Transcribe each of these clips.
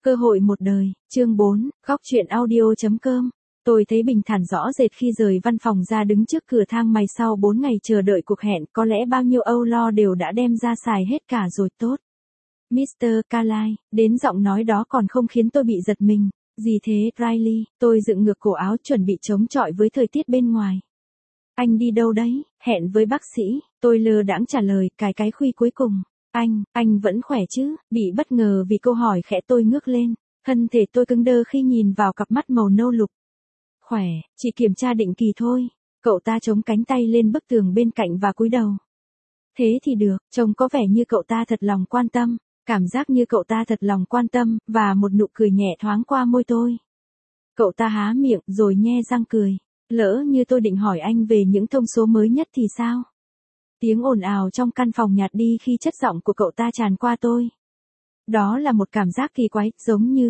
Cơ hội một đời, chương 4, góc chuyện audio.com. Tôi thấy bình thản rõ rệt khi rời văn phòng ra đứng trước cửa thang máy sau 4 ngày chờ đợi cuộc hẹn, có lẽ bao nhiêu âu lo đều đã đem ra xài hết cả rồi tốt. Mr. Carlyle, đến giọng nói đó còn không khiến tôi bị giật mình. Gì thế, Riley? Tôi dựng ngược cổ áo chuẩn bị chống chọi với thời tiết bên ngoài. Anh đi đâu đấy? Hẹn với bác sĩ, tôi lơ đãng trả lời, cái khuy cuối cùng. Anh vẫn khỏe chứ? Bị bất ngờ vì câu hỏi khẽ tôi ngước lên. Thân thể tôi cứng đơ khi nhìn vào cặp mắt màu nâu lục. Khỏe, chỉ kiểm tra định kỳ thôi. Cậu ta chống cánh tay lên bức tường bên cạnh và cúi đầu. Thế thì được, trông có vẻ như cậu ta thật lòng quan tâm. Cảm giác như cậu ta thật lòng quan tâm, và một nụ cười nhẹ thoáng qua môi tôi. Cậu ta há miệng rồi nhe răng cười. Lỡ như tôi định hỏi anh về những thông số mới nhất thì sao? Tiếng ồn ào trong căn phòng nhạt đi khi chất giọng của cậu ta tràn qua tôi. Đó là một cảm giác kỳ quái, giống như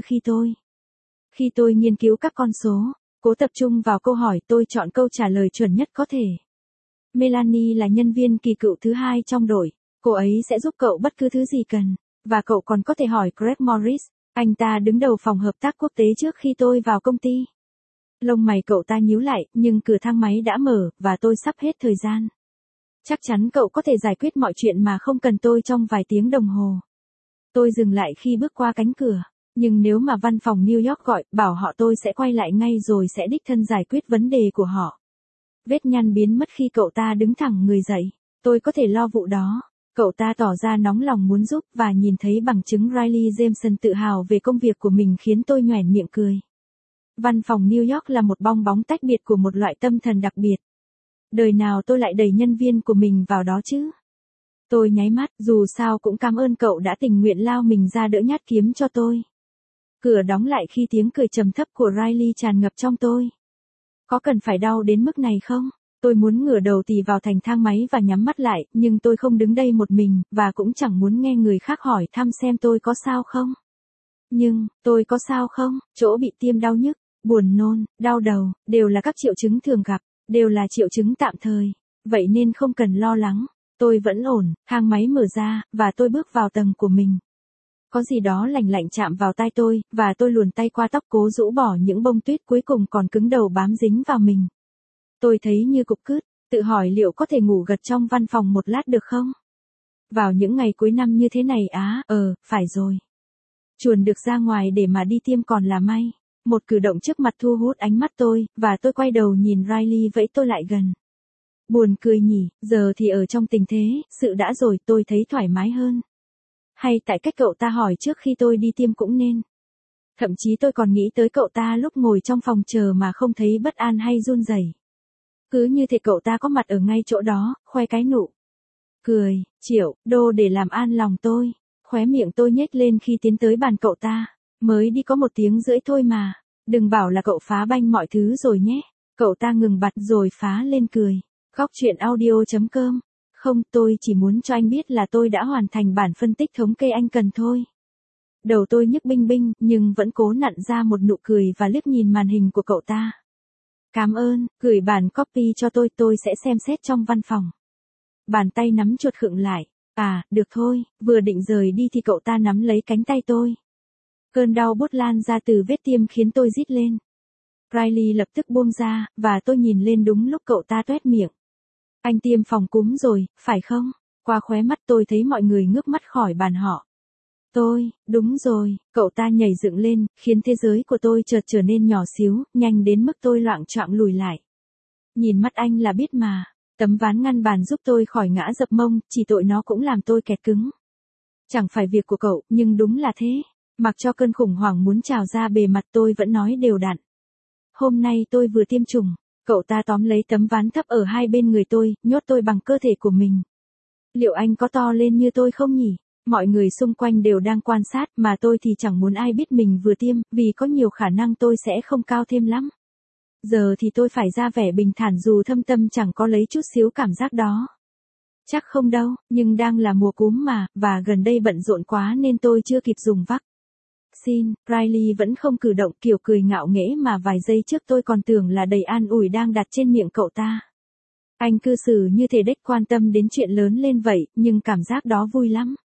khi tôi nghiên cứu các con số, cố tập trung vào câu hỏi, tôi chọn câu trả lời chuẩn nhất có thể. Melanie là nhân viên kỳ cựu thứ 2 trong đội, cô ấy sẽ giúp cậu bất cứ thứ gì cần, và cậu còn có thể hỏi Greg Morris, anh ta đứng đầu phòng hợp tác quốc tế trước khi tôi vào công ty. Lông mày cậu ta nhíu lại, nhưng cửa thang máy đã mở, và tôi sắp hết thời gian. Chắc chắn cậu có thể giải quyết mọi chuyện mà không cần tôi trong vài tiếng đồng hồ. Tôi dừng lại khi bước qua cánh cửa, nhưng nếu mà văn phòng New York gọi, bảo họ tôi sẽ quay lại ngay rồi sẽ đích thân giải quyết vấn đề của họ. Vết nhăn biến mất khi cậu ta đứng thẳng người dậy, tôi có thể lo vụ đó. Cậu ta tỏ ra nóng lòng muốn giúp và nhìn thấy bằng chứng Riley Jameson tự hào về công việc của mình khiến tôi nhoẻn miệng cười. Văn phòng New York là một bong bóng tách biệt của một loại tâm thần đặc biệt. Đời nào tôi lại đẩy nhân viên của mình vào đó chứ? Tôi nháy mắt, dù sao cũng cảm ơn cậu đã tình nguyện lao mình ra đỡ nhát kiếm cho tôi. Cửa đóng lại khi tiếng cười trầm thấp của Riley tràn ngập trong tôi. Có cần phải đau đến mức này không? Tôi muốn ngửa đầu tì vào thành thang máy và nhắm mắt lại, nhưng tôi không đứng đây một mình, và cũng chẳng muốn nghe người khác hỏi thăm xem tôi có sao không. Nhưng, tôi có sao không? Chỗ bị tiêm đau nhức, buồn nôn, đau đầu, đều là các triệu chứng thường gặp, đều là triệu chứng tạm thời. Vậy nên không cần lo lắng. Tôi vẫn ổn, thang máy mở ra, và tôi bước vào tầng của mình. Có gì đó lạnh lạnh chạm vào tai tôi, và tôi luồn tay qua tóc cố rũ bỏ những bông tuyết cuối cùng còn cứng đầu bám dính vào mình. Tôi thấy như cục cứt, tự hỏi liệu có thể ngủ gật trong văn phòng một lát được không? Vào những ngày cuối năm như thế này phải rồi. Chuồn được ra ngoài để mà đi tiêm còn là may. Một cử động trước mặt thu hút ánh mắt tôi, và tôi quay đầu nhìn Riley vẫy tôi lại gần. Buồn cười nhỉ, giờ thì ở trong tình thế, sự đã rồi tôi thấy thoải mái hơn. Hay tại cách cậu ta hỏi trước khi tôi đi tiêm cũng nên. Thậm chí tôi còn nghĩ tới cậu ta lúc ngồi trong phòng chờ mà không thấy bất an hay run rẩy. Cứ như thể cậu ta có mặt ở ngay chỗ đó, khoe cái nụ cười, $1 triệu để làm an lòng tôi. Khóe miệng tôi nhếch lên khi tiến tới bàn cậu ta. Mới đi có 1 tiếng rưỡi thôi mà. Đừng bảo là cậu phá banh mọi thứ rồi nhé. Cậu ta ngừng bặt rồi phá lên cười. Góc chuyện audio.com. Không, tôi chỉ muốn cho anh biết là tôi đã hoàn thành bản phân tích thống kê anh cần thôi. Đầu tôi nhức binh binh, nhưng vẫn cố nặn ra một nụ cười và liếc nhìn màn hình của cậu ta. Cảm ơn, gửi bản copy cho tôi sẽ xem xét trong văn phòng. Bàn tay nắm chuột khựng lại. Được thôi, vừa định rời đi thì cậu ta nắm lấy cánh tay tôi. Cơn đau buốt lan ra từ vết tiêm khiến tôi rít lên. Riley lập tức buông ra, và tôi nhìn lên đúng lúc cậu ta toét miệng. Anh tiêm phòng cúm rồi, phải không? Qua khóe mắt tôi thấy mọi người ngước mắt khỏi bàn họ. Đúng rồi, cậu ta nhảy dựng lên, khiến thế giới của tôi chợt trở nên nhỏ xíu, nhanh đến mức tôi loạng choạng lùi lại. Nhìn mắt anh là biết mà, tấm ván ngăn bàn giúp tôi khỏi ngã dập mông, chỉ tội nó cũng làm tôi kẹt cứng. Chẳng phải việc của cậu, nhưng đúng là thế. Mặc cho cơn khủng hoảng muốn trào ra bề mặt tôi vẫn nói đều đặn. Hôm nay tôi vừa tiêm chủng. Cậu ta tóm lấy tấm ván thấp ở hai bên người tôi, nhốt tôi bằng cơ thể của mình. Liệu anh có to lên như tôi không nhỉ? Mọi người xung quanh đều đang quan sát, mà tôi thì chẳng muốn ai biết mình vừa tiêm, vì có nhiều khả năng tôi sẽ không cao thêm lắm. Giờ thì tôi phải ra vẻ bình thản dù thâm tâm chẳng có lấy chút xíu cảm giác đó. Chắc không đâu, nhưng đang là mùa cúm mà, và gần đây bận rộn quá nên tôi chưa kịp dùng vaccine. Riley vẫn không cử động, kiểu cười ngạo nghễ mà vài giây trước tôi còn tưởng là đầy an ủi đang đặt trên miệng cậu ta. Anh cư xử như thể đếch quan tâm đến chuyện lớn lên vậy, nhưng cảm giác đó vui lắm.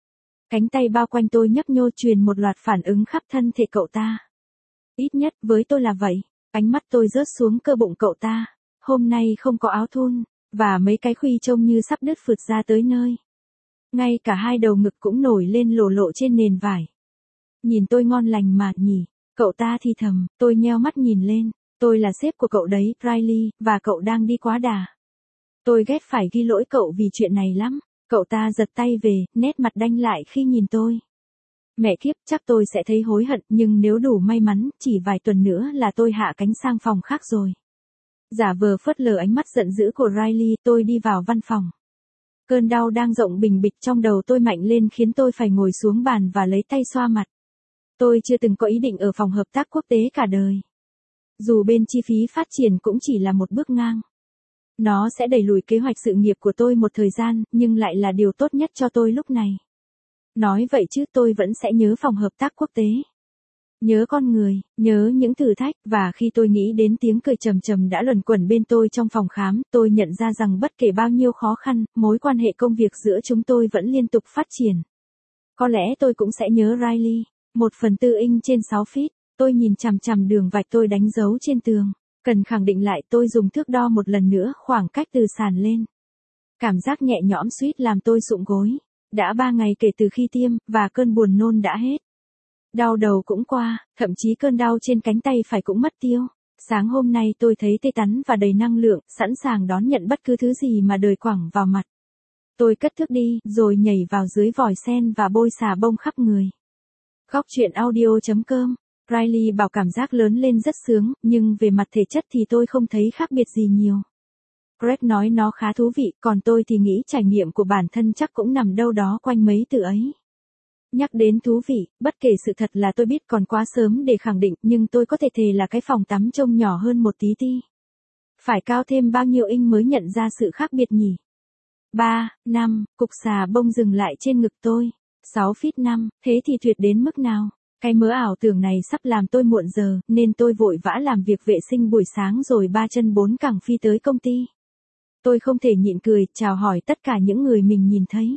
Cánh tay bao quanh tôi nhấp nhô truyền một loạt phản ứng khắp thân thể cậu ta. Ít nhất với tôi là vậy. Ánh mắt tôi rớt xuống cơ bụng cậu ta. Hôm nay không có áo thun, và mấy cái khuy trông như sắp đứt phượt ra tới nơi. Ngay cả hai đầu ngực cũng nổi lên lộ lộ trên nền vải. Nhìn tôi ngon lành mà nhỉ, cậu ta thì thầm, tôi nheo mắt nhìn lên. Tôi là sếp của cậu đấy, Riley, và cậu đang đi quá đà. Tôi ghét phải ghi lỗi cậu vì chuyện này lắm. Cậu ta giật tay về, nét mặt đanh lại khi nhìn tôi. Mẹ kiếp, chắc tôi sẽ thấy hối hận, nhưng nếu đủ may mắn, chỉ vài tuần nữa là tôi hạ cánh sang phòng khác rồi. Giả vờ phớt lờ ánh mắt giận dữ của Riley, tôi đi vào văn phòng. Cơn đau đang rộng bình bịch trong đầu tôi mạnh lên khiến tôi phải ngồi xuống bàn và lấy tay xoa mặt. Tôi chưa từng có ý định ở phòng hợp tác quốc tế cả đời. Dù bên chi phí phát triển cũng chỉ là một bước ngang. Nó sẽ đẩy lùi kế hoạch sự nghiệp của tôi một thời gian, nhưng lại là điều tốt nhất cho tôi lúc này. Nói vậy chứ tôi vẫn sẽ nhớ phòng hợp tác quốc tế. Nhớ con người, nhớ những thử thách, và khi tôi nghĩ đến tiếng cười trầm trầm đã luẩn quẩn bên tôi trong phòng khám, tôi nhận ra rằng bất kể bao nhiêu khó khăn, mối quan hệ công việc giữa chúng tôi vẫn liên tục phát triển. Có lẽ tôi cũng sẽ nhớ Riley. 1/4 inch trên 6 feet, tôi nhìn chằm chằm đường vạch tôi đánh dấu trên tường. Cần khẳng định lại, tôi dùng thước đo một lần nữa khoảng cách từ sàn lên. Cảm giác nhẹ nhõm suýt làm tôi sụm gối. Đã 3 ngày kể từ khi tiêm, và cơn buồn nôn đã hết. Đau đầu cũng qua, thậm chí cơn đau trên cánh tay phải cũng mất tiêu. Sáng hôm nay tôi thấy tê tắn và đầy năng lượng, sẵn sàng đón nhận bất cứ thứ gì mà đời quẳng vào mặt. Tôi cất thước đi, rồi nhảy vào dưới vòi sen và bôi xà bông khắp người. Góc truyện audio.com. Riley bảo cảm giác lớn lên rất sướng, nhưng về mặt thể chất thì tôi không thấy khác biệt gì nhiều. Greg nói nó khá thú vị, còn tôi thì nghĩ trải nghiệm của bản thân chắc cũng nằm đâu đó quanh mấy từ ấy. Nhắc đến thú vị, bất kể sự thật là tôi biết còn quá sớm để khẳng định, nhưng tôi có thể thề là cái phòng tắm trông nhỏ hơn một tí ti. Phải cao thêm bao nhiêu inch mới nhận ra sự khác biệt nhỉ? 3, 5, cục xà bông dừng lại trên ngực tôi. 6 feet 5, thế thì tuyệt đến mức nào? Cái mớ ảo tưởng này sắp làm tôi muộn giờ, nên tôi vội vã làm việc vệ sinh buổi sáng rồi 3 chân 4 cẳng phi tới công ty. Tôi không thể nhịn cười, chào hỏi tất cả những người mình nhìn thấy.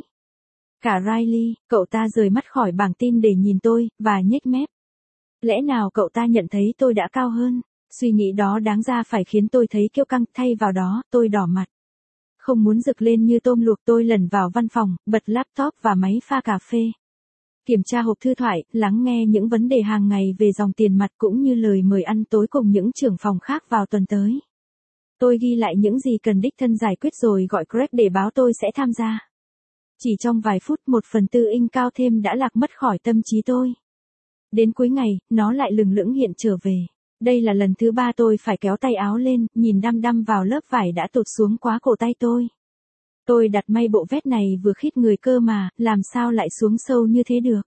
Cả Riley, cậu ta rời mắt khỏi bảng tin để nhìn tôi, và nhếch mép. Lẽ nào cậu ta nhận thấy tôi đã cao hơn? Suy nghĩ đó đáng ra phải khiến tôi thấy kiêu căng, thay vào đó, tôi đỏ mặt. Không muốn rực lên như tôm luộc, tôi lẩn vào văn phòng, bật laptop và máy pha cà phê. Kiểm tra hộp thư thoại, lắng nghe những vấn đề hàng ngày về dòng tiền mặt cũng như lời mời ăn tối cùng những trưởng phòng khác vào tuần tới. Tôi ghi lại những gì cần đích thân giải quyết rồi gọi Greg để báo tôi sẽ tham gia. Chỉ trong vài phút 1/4 inch cao thêm đã lạc mất khỏi tâm trí tôi. Đến cuối ngày, nó lại lừng lững hiện trở về. Đây là lần thứ 3 tôi phải kéo tay áo lên, nhìn đăm đăm vào lớp vải đã tụt xuống quá cổ tay tôi. Tôi đặt may bộ vest này vừa khít người cơ mà, làm sao lại xuống sâu như thế được.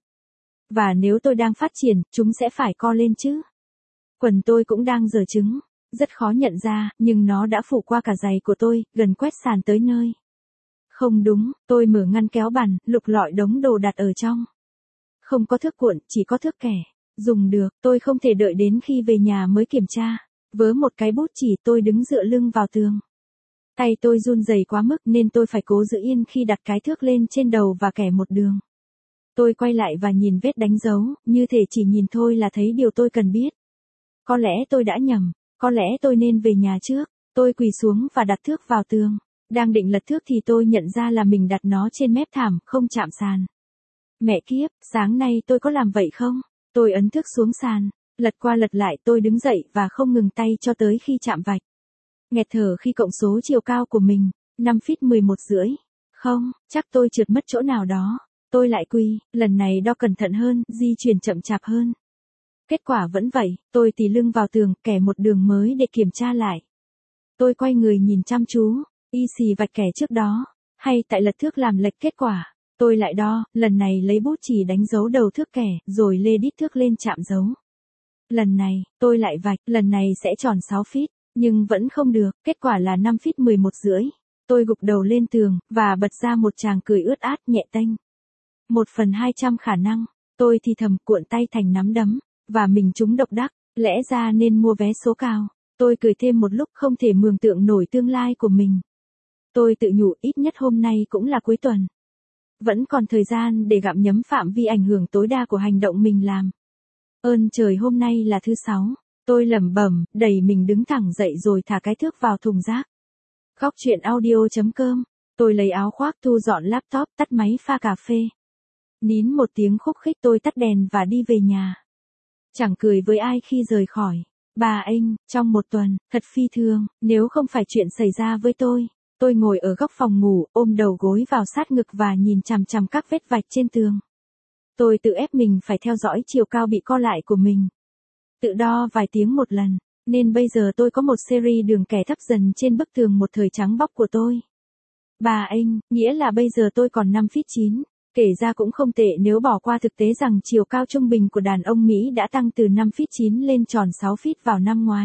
Và nếu tôi đang phát triển, chúng sẽ phải co lên chứ. Quần tôi cũng đang giở trứng. Rất khó nhận ra, nhưng nó đã phủ qua cả giày của tôi, gần quét sàn tới nơi. Không đúng, tôi mở ngăn kéo bàn, lục lọi đống đồ đặt ở trong. Không có thước cuộn, chỉ có thước kẻ. Dùng được, tôi không thể đợi đến khi về nhà mới kiểm tra. Với một cái bút chỉ tôi đứng dựa lưng vào tường. Tay tôi run rẩy quá mức nên tôi phải cố giữ yên khi đặt cái thước lên trên đầu và kẻ một đường. Tôi quay lại và nhìn vết đánh dấu, như thể chỉ nhìn thôi là thấy điều tôi cần biết. Có lẽ tôi đã nhầm, có lẽ tôi nên về nhà trước. Tôi quỳ xuống và đặt thước vào tường. Đang định lật thước thì tôi nhận ra là mình đặt nó trên mép thảm, không chạm sàn. Mẹ kiếp, sáng nay tôi có làm vậy không? Tôi ấn thước xuống sàn, lật qua lật lại, tôi đứng dậy và không ngừng tay cho tới khi chạm vạch. Nghẹt thở khi cộng số chiều cao của mình, 5 feet 11,5. Không, chắc tôi trượt mất chỗ nào đó. Tôi lại quỳ, lần này đo cẩn thận hơn, di chuyển chậm chạp hơn. Kết quả vẫn vậy, tôi tì lưng vào tường, kẻ một đường mới để kiểm tra lại. Tôi quay người nhìn chăm chú, y xì vạch kẻ trước đó, hay tại lật thước làm lệch kết quả. Tôi lại đo, lần này lấy bút chỉ đánh dấu đầu thước kẻ, rồi lê đít thước lên chạm dấu. Lần này, tôi lại vạch, lần này sẽ tròn 6 feet, nhưng vẫn không được, kết quả là 5 feet 11,5. Tôi gục đầu lên tường, và bật ra một tràng cười ướt át nhẹ tênh. 1/200 khả năng, tôi thì thầm cuộn tay thành nắm đấm, và mình trúng độc đắc, lẽ ra nên mua vé số cao. Tôi cười thêm một lúc không thể mường tượng nổi tương lai của mình. Tôi tự nhủ ít nhất hôm nay cũng là cuối tuần. Vẫn còn thời gian để gặm nhấm phạm vi ảnh hưởng tối đa của hành động mình làm. Ơn trời hôm nay là thứ 6. Tôi lẩm bẩm, đẩy mình đứng thẳng dậy rồi thả cái thước vào thùng rác. Góc chuyện audio.com. Tôi lấy áo khoác thu dọn laptop, tắt máy pha cà phê. Nín một tiếng khúc khích tôi tắt đèn và đi về nhà. Chẳng cười với ai khi rời khỏi. Bà anh, trong một tuần, thật phi thường, nếu không phải chuyện xảy ra với tôi ngồi ở góc phòng ngủ, ôm đầu gối vào sát ngực và nhìn chằm chằm các vết vạch trên tường. Tôi tự ép mình phải theo dõi chiều cao bị co lại của mình. Tự đo vài tiếng một lần, nên bây giờ tôi có một series đường kẻ thấp dần trên bức tường một thời trắng bóc của tôi. Bà anh, nghĩa là bây giờ tôi còn 5 feet 9. Kể ra cũng không tệ nếu bỏ qua thực tế rằng chiều cao trung bình của đàn ông Mỹ đã tăng từ 5 feet 9 lên tròn 6 feet vào năm ngoái.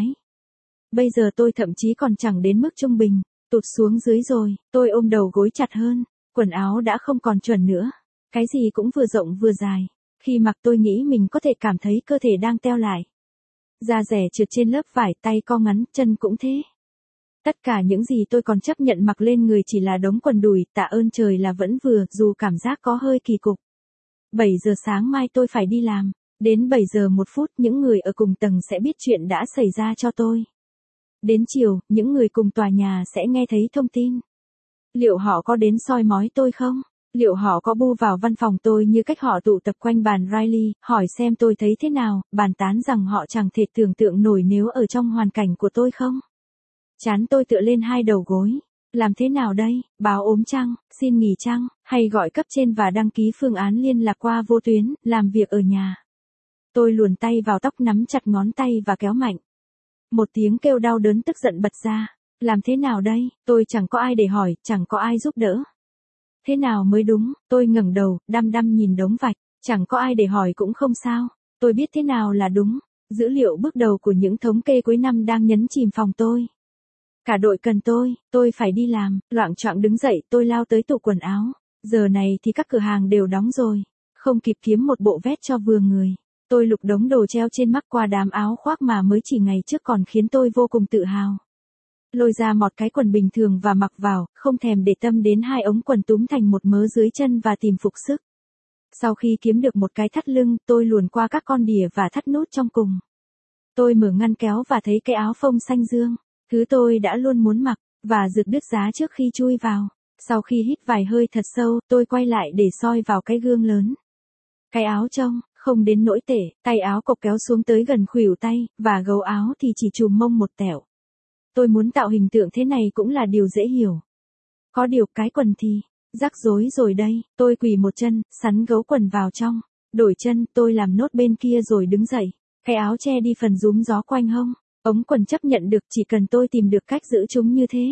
Bây giờ tôi thậm chí còn chẳng đến mức trung bình, tụt xuống dưới rồi, tôi ôm đầu gối chặt hơn, quần áo đã không còn chuẩn nữa. Cái gì cũng vừa rộng vừa dài. Khi mặc tôi nghĩ mình có thể cảm thấy cơ thể đang teo lại. Da dẻ trượt trên lớp vải, tay co ngắn, chân cũng thế. Tất cả những gì tôi còn chấp nhận mặc lên người chỉ là đống quần đùi, tạ ơn trời là vẫn vừa, dù cảm giác có hơi kỳ cục. 7 giờ sáng mai tôi phải đi làm. Đến 7 giờ 1 phút những người ở cùng tầng sẽ biết chuyện đã xảy ra cho tôi. Đến chiều, những người cùng tòa nhà sẽ nghe thấy thông tin. Liệu họ có đến soi mói tôi không? Liệu họ có bu vào văn phòng tôi như cách họ tụ tập quanh bàn Riley, hỏi xem tôi thấy thế nào, bàn tán rằng họ chẳng thể tưởng tượng nổi nếu ở trong hoàn cảnh của tôi không? Chán tôi tựa lên hai đầu gối. Làm thế nào đây? Báo ốm chăng? Xin nghỉ chăng? Hay gọi cấp trên và đăng ký phương án liên lạc qua vô tuyến, làm việc ở nhà? Tôi luồn tay vào tóc nắm chặt ngón tay và kéo mạnh. Một tiếng kêu đau đớn tức giận bật ra. Làm thế nào đây? Tôi chẳng có ai để hỏi, chẳng có ai giúp đỡ. Thế nào mới đúng? Tôi ngẩng đầu, đăm đăm nhìn đống vạch. Chẳng có ai để hỏi cũng không sao. Tôi biết thế nào là đúng. Dữ liệu bước đầu của những thống kê cuối năm đang nhấn chìm phòng tôi. Cả đội cần tôi phải đi làm. Loạng choạng đứng dậy, tôi lao tới tủ quần áo. Giờ này thì các cửa hàng đều đóng rồi. Không kịp kiếm một bộ vest cho vừa người. Tôi lục đống đồ treo trên mắc qua đám áo khoác mà mới chỉ ngày trước còn khiến tôi vô cùng tự hào. Lôi ra một cái quần bình thường và mặc vào, không thèm để tâm đến hai ống quần túm thành một mớ dưới chân và tìm phục sức. Sau khi kiếm được một cái thắt lưng, tôi luồn qua các con đỉa và thắt nút trong cùng. Tôi mở ngăn kéo và thấy cái áo phông xanh dương, thứ tôi đã luôn muốn mặc, và rực đứt giá trước khi chui vào. Sau khi hít vài hơi thật sâu, tôi quay lại để soi vào cái gương lớn. Cái áo trông không đến nỗi tệ, tay áo cộc kéo xuống tới gần khuỷu tay, và gấu áo thì chỉ chùm mông một tẹo. Tôi muốn tạo hình tượng thế này cũng là điều dễ hiểu. Có điều cái quần thì, rắc rối rồi đây, tôi quỳ một chân, sắn gấu quần vào trong, đổi chân, tôi làm nốt bên kia rồi đứng dậy. Cái áo che đi phần rúm gió quanh hông, ống quần chấp nhận được chỉ cần tôi tìm được cách giữ chúng như thế.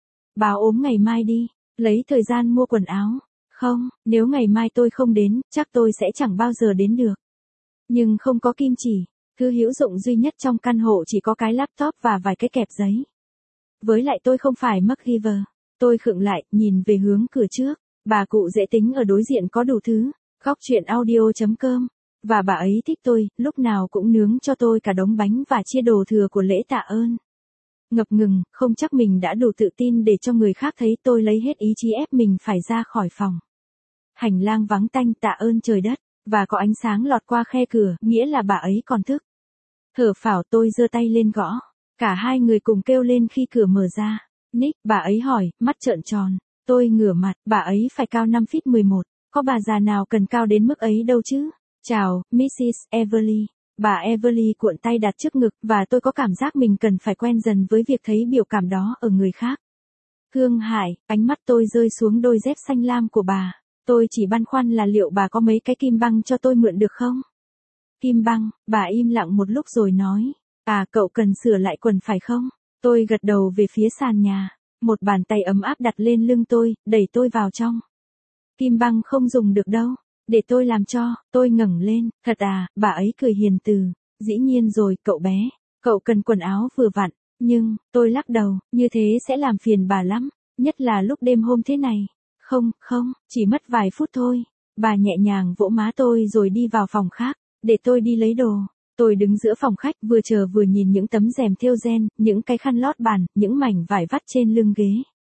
Báo ốm ngày mai đi, lấy thời gian mua quần áo. Không, nếu ngày mai tôi không đến, chắc tôi sẽ chẳng bao giờ đến được. Nhưng không có kim chỉ. Thứ hữu dụng duy nhất trong căn hộ chỉ có cái laptop và vài cái kẹp giấy. Với lại tôi không phải MacGyver. Tôi khựng lại, nhìn về hướng cửa trước. Bà cụ dễ tính ở đối diện có đủ thứ. Góc chuyện audio.com. Và bà ấy thích tôi, lúc nào cũng nướng cho tôi cả đống bánh và chia đồ thừa của lễ tạ ơn. Ngập ngừng, không chắc mình đã đủ tự tin để cho người khác thấy tôi lấy hết ý chí ép mình phải ra khỏi phòng. Hành lang vắng tanh tạ ơn trời đất. Và có ánh sáng lọt qua khe cửa, nghĩa là bà ấy còn thức. Thở phào tôi giơ tay lên gõ. Cả hai người cùng kêu lên khi cửa mở ra. Nick, bà ấy hỏi, mắt trợn tròn. Tôi ngửa mặt, bà ấy phải cao 5 feet 11. Có bà già nào cần cao đến mức ấy đâu chứ? Chào, Mrs. Everly. Bà Everly cuộn tay đặt trước ngực, và tôi có cảm giác mình cần phải quen dần với việc thấy biểu cảm đó ở người khác. Thương hại, ánh mắt tôi rơi xuống đôi dép xanh lam của bà. Tôi chỉ băn khoăn là liệu bà có mấy cái kim băng cho tôi mượn được không? Kim băng, bà im lặng một lúc rồi nói. À, cậu cần sửa lại quần phải không? Tôi gật đầu về phía sàn nhà. Một bàn tay ấm áp đặt lên lưng tôi, đẩy tôi vào trong. Kim băng không dùng được đâu. Để tôi làm cho, tôi ngẩng lên. Thật à, bà ấy cười hiền từ. Dĩ nhiên rồi, cậu bé. Cậu cần quần áo vừa vặn. Nhưng, tôi lắc đầu, như thế sẽ làm phiền bà lắm. Nhất là lúc đêm hôm thế này. Không, chỉ mất vài phút thôi. Bà nhẹ nhàng vỗ má tôi rồi đi vào phòng khác, để tôi đi lấy đồ. Tôi đứng giữa phòng khách vừa chờ vừa nhìn những tấm rèm thêu ren, những cái khăn lót bàn, những mảnh vải vắt trên lưng ghế.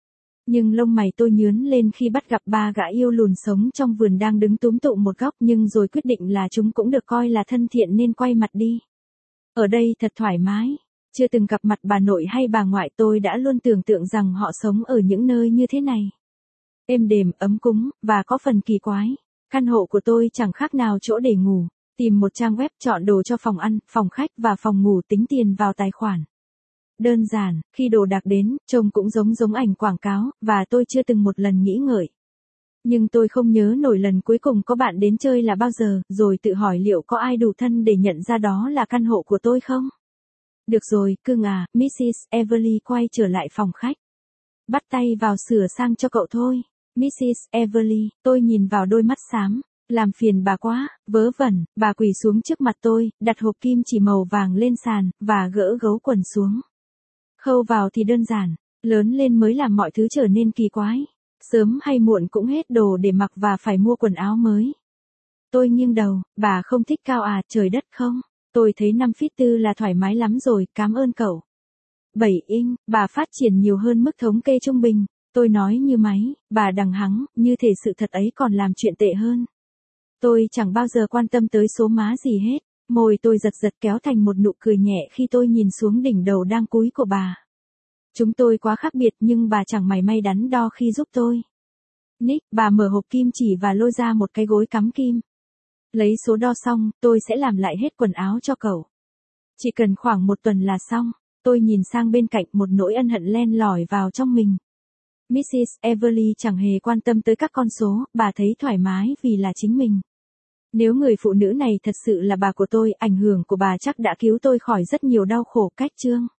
Nhưng lông mày tôi nhướn lên khi bắt gặp ba gã yêu lùn sống trong vườn đang đứng túm tụm một góc, nhưng rồi quyết định là chúng cũng được coi là thân thiện nên quay mặt đi. Ở đây thật thoải mái. Chưa từng gặp mặt bà nội hay bà ngoại, tôi đã luôn tưởng tượng rằng họ sống ở những nơi như thế này. Êm đềm, ấm cúng, và có phần kỳ quái. Căn hộ của tôi chẳng khác nào chỗ để ngủ. Tìm một trang web, chọn đồ cho phòng ăn, phòng khách và phòng ngủ, tính tiền vào tài khoản. Đơn giản, khi đồ đạc đến, trông cũng giống ảnh quảng cáo, và tôi chưa từng một lần nghĩ ngợi. Nhưng tôi không nhớ nổi lần cuối cùng có bạn đến chơi là bao giờ, rồi tự hỏi liệu có ai đủ thân để nhận ra đó là căn hộ của tôi không? Được rồi, cưng à, Mrs. Everly quay trở lại phòng khách. Bắt tay vào sửa sang cho cậu thôi. Mrs. Everly, tôi nhìn vào đôi mắt xám. Làm phiền bà quá, vớ vẩn, bà quỳ xuống trước mặt tôi, đặt hộp kim chỉ màu vàng lên sàn, và gỡ gấu quần xuống. Khâu vào thì đơn giản, lớn lên mới làm mọi thứ trở nên kỳ quái. Sớm hay muộn cũng hết đồ để mặc và phải mua quần áo mới. Tôi nghiêng đầu, bà không thích cao à, trời đất không? Tôi thấy 5 feet 4 là thoải mái lắm rồi, cảm ơn cậu. 7 inch, bà phát triển nhiều hơn mức thống kê trung bình. Tôi nói như máy, bà đằng hắng, như thể sự thật ấy còn làm chuyện tệ hơn. Tôi chẳng bao giờ quan tâm tới số má gì hết. Môi tôi giật kéo thành một nụ cười nhẹ khi tôi nhìn xuống đỉnh đầu đang cúi của bà. Chúng tôi quá khác biệt nhưng bà chẳng mảy may đắn đo khi giúp tôi. Nick, bà mở hộp kim chỉ và lôi ra một cái gối cắm kim. Lấy số đo xong, tôi sẽ làm lại hết quần áo cho cậu. Chỉ cần khoảng 1 tuần là xong. Tôi nhìn sang bên cạnh, một nỗi ân hận len lỏi vào trong mình. Mrs. Everly chẳng hề quan tâm tới các con số, bà thấy thoải mái vì là chính mình. Nếu người phụ nữ này thật sự là bà của tôi, ảnh hưởng của bà chắc đã cứu tôi khỏi rất nhiều đau khổ. Cách chương